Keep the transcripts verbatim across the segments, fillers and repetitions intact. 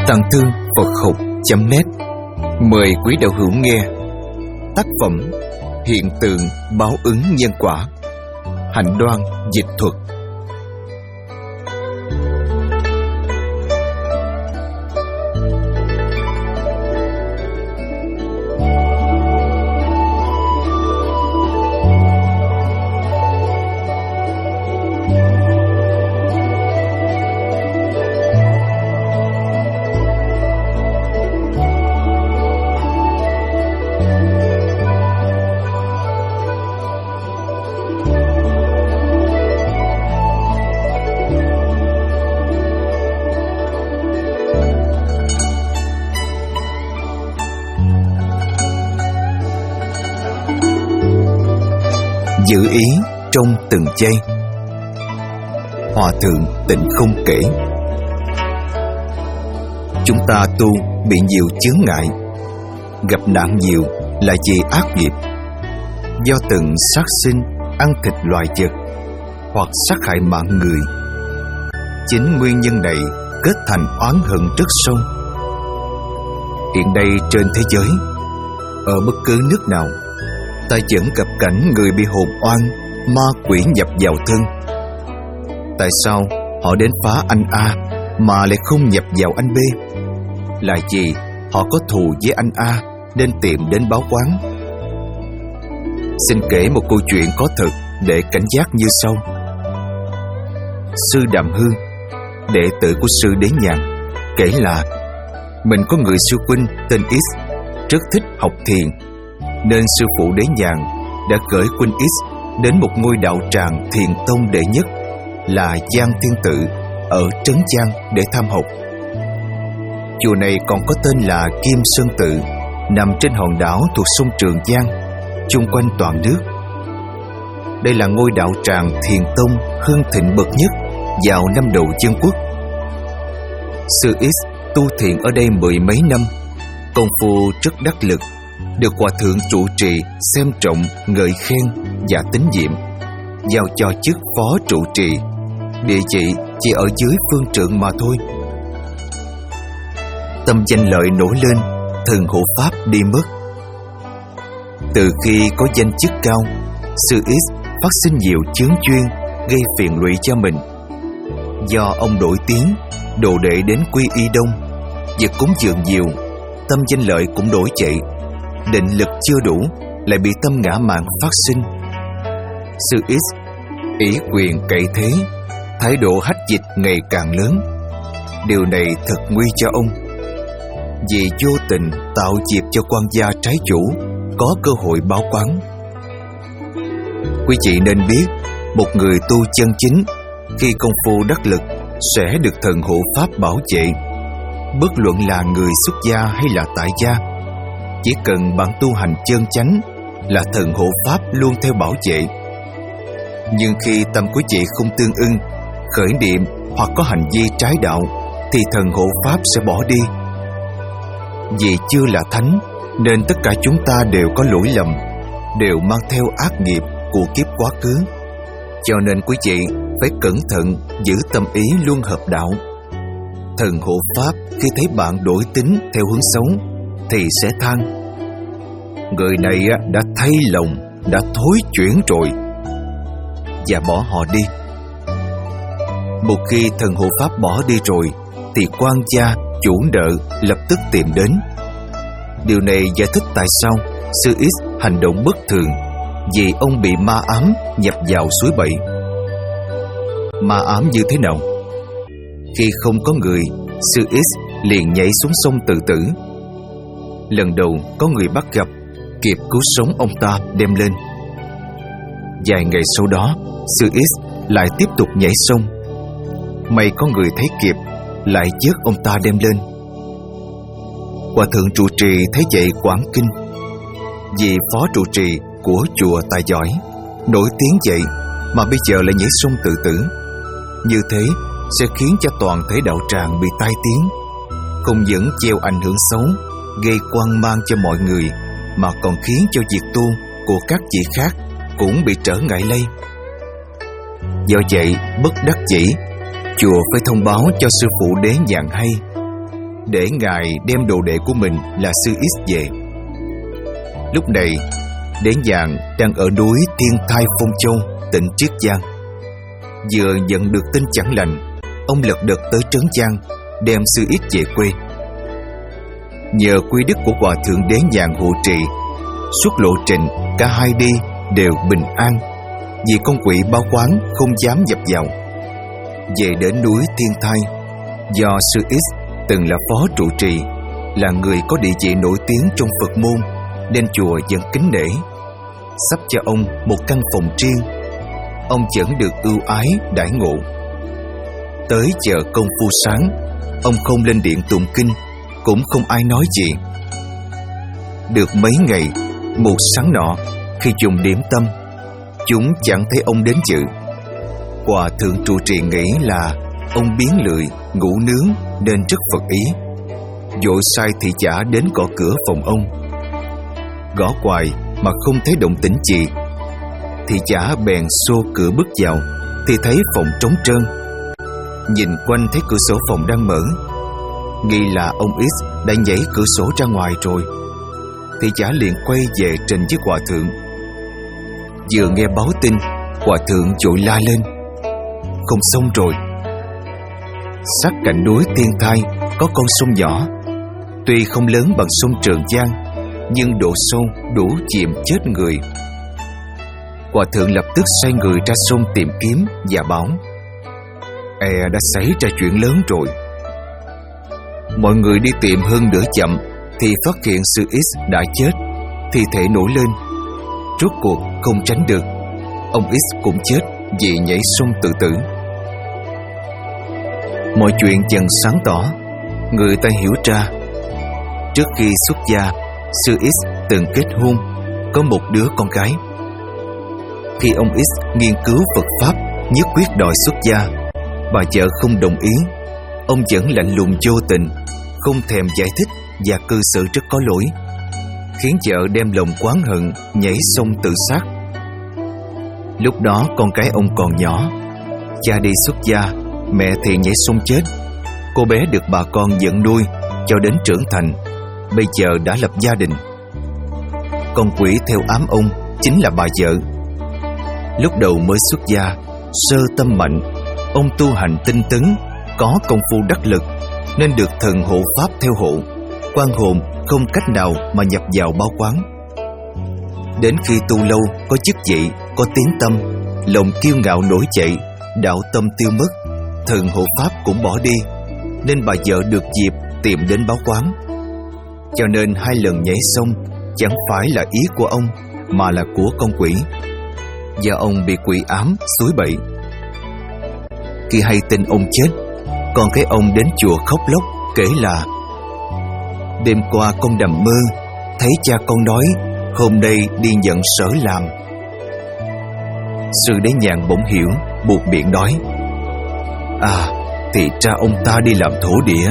Tàng Thư Phật Học chấm net mời quý đạo hữu nghe tác phẩm Hiện tượng báo ứng nhân quả, Hạnh Đoan dịch thuật. Giữ ý trong từng giây. Hòa thượng Tịnh Không kể, chúng ta tu bị nhiều chướng ngại, gặp nạn nhiều là vì ác nghiệp, do từng sát sinh, ăn thịt loài vật hoặc sát hại mạng người. Chính nguyên nhân này kết thành oán hận rất sâu. Hiện nay trên thế giới, ở bất cứ nước nào, ta vẫn gặp cảnh người bị hồn oan, ma quỷ nhập vào thân. Tại sao họ đến phá anh A mà lại không nhập vào anh B? Là vì họ có thù với anh A nên tìm đến báo oán. Xin kể một câu chuyện có thật để cảnh giác như sau. Sư Đàm Hương, đệ tử của sư Đế Nhàn, kể là mình có người sư huynh tên X rất thích học thiền, nên sư phụ Đế Nhàn đã gửi huynh X đến một ngôi đạo tràng thiền tông đệ nhất là Giang Thiên Tự ở Trấn Giang để tham học. Chùa này còn có tên là Kim Sơn Tự, nằm trên hòn đảo thuộc sông Trường Giang, chung quanh toàn nước. Đây là ngôi đạo tràng thiền tông hưng thịnh bậc nhất vào năm đầu dân quốc. Sư X tu thiền ở đây mười mấy năm, công phu rất đắc lực, được hòa thượng trụ trì xem trọng, ngợi khen và tín nhiệm, giao cho chức phó trụ trì, địa vị chỉ ở dưới phương trượng mà thôi. Tâm danh lợi nổi lên, thần hộ pháp đi mất. Từ khi có danh chức cao, sư X phát sinh nhiều chướng duyên gây phiền lụy cho mình. Do ông đổi tiếng, đồ đệ đến quy y đông, việc cúng dường nhiều, tâm danh lợi cũng đổi chạy. Định lực chưa đủ, lại bị tâm ngã mạn phát sinh. Sư X ý quyền cậy thế, thái độ hách dịch ngày càng lớn. Điều này thật nguy cho ông, vì vô tình tạo dịp cho quan gia trái chủ có cơ hội báo oán. Quý vị nên biết, một người tu chân chính khi công phu đắc lực sẽ được thần hộ pháp bảo vệ. Bất luận là người xuất gia hay là tại gia, chỉ cần bạn tu hành chân chánh là thần hộ pháp luôn theo bảo vệ. Nhưng khi tâm quý vị không tương ưng, khởi niệm hoặc có hành vi trái đạo, thì thần hộ pháp sẽ bỏ đi. Vì chưa là thánh nên tất cả chúng ta đều có lỗi lầm, đều mang theo ác nghiệp của kiếp quá khứ. Cho nên quý vị phải cẩn thận giữ tâm ý luôn hợp đạo. Thần hộ pháp khi thấy bạn đổi tính theo hướng xấu thì sẽ than: người này đã thay lòng, đã thối chuyển rồi, và bỏ họ đi. Một khi thần hộ pháp bỏ đi rồi thì quan gia, chủ nợ lập tức tìm đến. Điều này giải thích tại sao sư X hành động bất thường, vì ông bị ma ám nhập vào suối bẫy. Ma ám như thế nào? Khi không có người, sư X liền nhảy xuống sông tự tử. Lần đầu có người bắt gặp, kịp cứu sống ông ta đem lên. Vài ngày sau đó, sư X lại tiếp tục nhảy sông. May có người thấy kịp, lại vớt ông ta đem lên. Hòa thượng trụ trì thấy vậy quảng kinh. Vì phó trụ trì của chùa tài giỏi, nổi tiếng vậy mà bây giờ lại nhảy sông tự tử. Như thế sẽ khiến cho toàn thể đạo tràng bị tai tiếng, không những gieo ảnh hưởng xấu, gây hoang mang cho mọi người, mà còn khiến cho việc tu của các vị khác cũng bị trở ngại lây. Do vậy, bất đắc dĩ, chùa phải thông báo cho sư phụ Đế Nhàn hay. để ngài đem đồ đệ của mình là sư X về. Lúc này, Đế Nhàn đang ở núi Thiên Thai Phong Châu, tỉnh Triết Giang. Vừa nhận được tin chẳng lành, ông lật đật tới Trấn Giang, đem sư X về quê. Nhờ quy đức của Hòa Thượng Đế Nhàn hộ trì, suốt lộ trình cả hai đi đều bình an, vì con quỷ báo quán không dám nhập vào. Về đến núi Thiên Thai, do sư X từng là phó trụ trì, là người có địa vị nổi tiếng trong Phật môn, nên chùa vẫn kính nể, sắp cho ông một căn phòng riêng. Ông vẫn được ưu ái đãi ngộ. Tới giờ công phu sáng, ông không lên điện tụng kinh, cũng không ai nói gì. Được mấy ngày, một sáng nọ, khi dùng điểm tâm, chúng chẳng thấy ông đến dự. Hòa thượng trụ trì nghĩ là ông biến lười, ngủ nướng nên rất phật ý, vội sai thị giả đến gõ cửa phòng ông. Gõ hoài mà không thấy động tĩnh gì. Thị giả bèn xô cửa bước vào, thì thấy phòng trống trơn. Nhìn quanh thấy cửa sổ phòng đang mở, nghi là ông X đã nhảy cửa sổ ra ngoài rồi. Thị giả liền quay về trình với hòa thượng. Vừa nghe báo tin, hòa thượng vội la lên: không xong rồi! Sát cạnh núi Thiên Thai có con sông nhỏ, tuy không lớn bằng sông Trường Giang, nhưng độ sâu đủ chìm chết người. Hòa thượng lập tức sai người ra sông tìm kiếm và bảo: e đã xảy ra chuyện lớn rồi. Mọi người đi tìm hơn nửa chậm thì phát hiện sư X đã chết, thi thể nổi lên. Rốt cuộc không tránh được, ông X cũng chết vì nhảy sông tự tử. Mọi chuyện dần sáng tỏ, người ta hiểu ra. Trước khi xuất gia, sư X từng kết hôn, có một đứa con gái. Khi ông X nghiên cứu Phật Pháp, nhất quyết đòi xuất gia, bà vợ không đồng ý. Ông vẫn lạnh lùng vô tình, không thèm giải thích và cư xử rất có lỗi, khiến vợ đem lòng oán hận nhảy sông tự sát. Lúc đó con cái ông còn nhỏ, cha đi xuất gia, mẹ thì nhảy sông chết. Cô bé được bà con dẫn nuôi cho đến trưởng thành, bây giờ đã lập gia đình. Con quỷ theo ám ông chính là bà vợ. Lúc đầu mới xuất gia, sơ tâm mạnh, ông tu hành tinh tấn, có công phu đắc lực, nên được thần hộ pháp theo hộ, quan hồn không cách nào mà nhập vào báo quán. Đến khi tu lâu, có chức vị, có tiếng tâm, lòng kiêu ngạo nổi dậy, đạo tâm tiêu mất, thần hộ pháp cũng bỏ đi, nên bà vợ được dịp tìm đến báo quán. Cho nên hai lần nhảy sông chẳng phải là ý của ông, mà là của con quỷ. Và ông bị quỷ ám xúi bậy. Khi hay tin ông chết, con cái ông đến chùa khóc lóc, kể là: đêm qua con nằm mơ, thấy cha con nói hôm nay đi nhận sở làm. Sư Đế Nhàn bỗng hiểu, buộc miệng nói: à, thì cha ông ta đi làm thổ địa.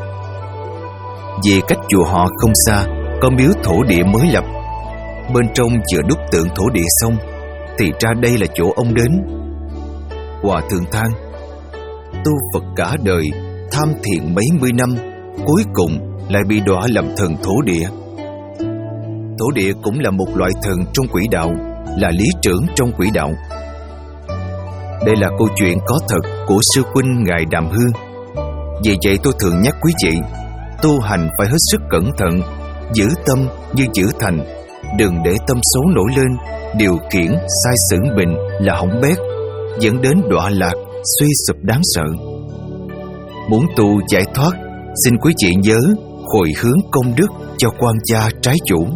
Vì cách chùa họ không xa, có miếu thổ địa mới lập. Bên trong vừa đúc tượng thổ địa xong, thì ra đây là chỗ ông đến. Hòa thượng than: tu Phật cả đời, tham thiện mấy mươi năm, cuối cùng lại bị đọa làm thần thổ địa. Thổ địa cũng là một loại thần trong quỷ đạo, là lý trưởng trong quỷ đạo. Đây là câu chuyện có thật của sư huynh ngài Đàm Hương. Vì vậy tôi thường nhắc quý vị, tu hành phải hết sức cẩn thận, giữ tâm như giữ thành, đừng để tâm xấu nổi lên, điều khiển sai sử mình là hỏng bét, dẫn đến đọa lạc, suy sụp đáng sợ. Muốn tu giải thoát, xin quý vị nhớ hồi hướng công đức cho quan gia trái chủ.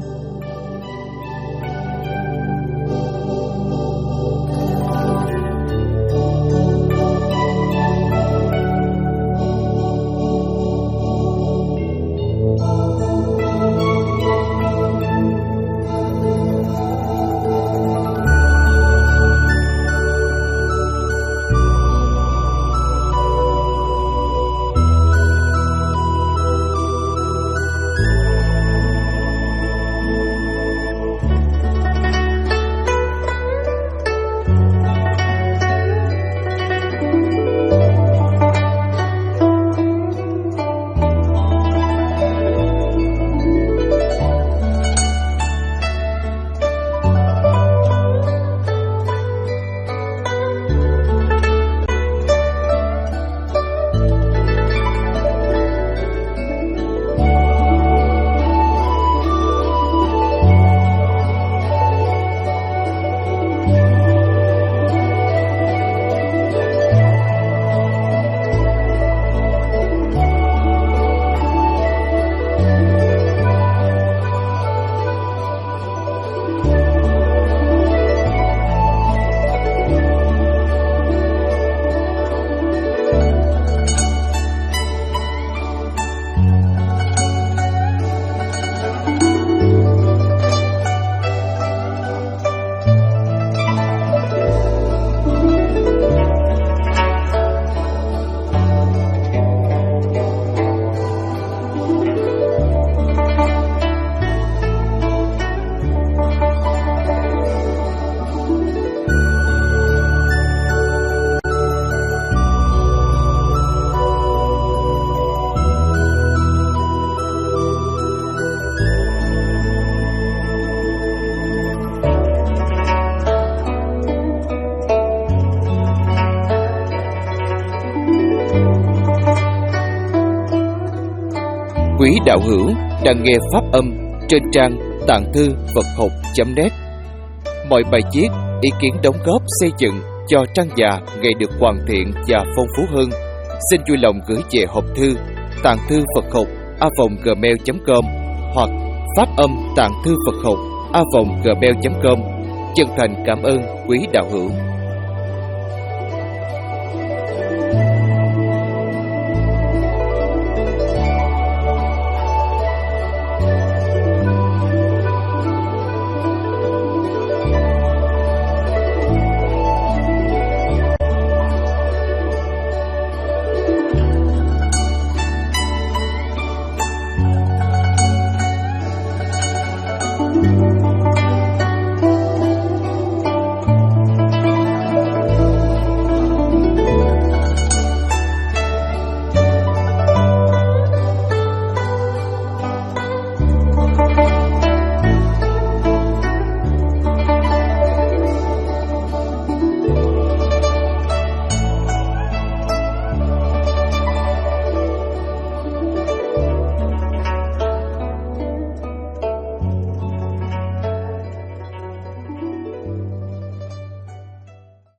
Quý đạo hữu đang nghe pháp âm trên trang tạng thư Phật học chấm net. Mọi bài viết, ý kiến đóng góp xây dựng cho trang già ngày được hoàn thiện và phong phú hơn, xin vui lòng gửi về hộp thư tạng thư Phật học a vòng gmail chấm com hoặc pháp âm tạng thư Phật học a vòng gmail chấm com. Chân thành cảm ơn quý đạo hữu.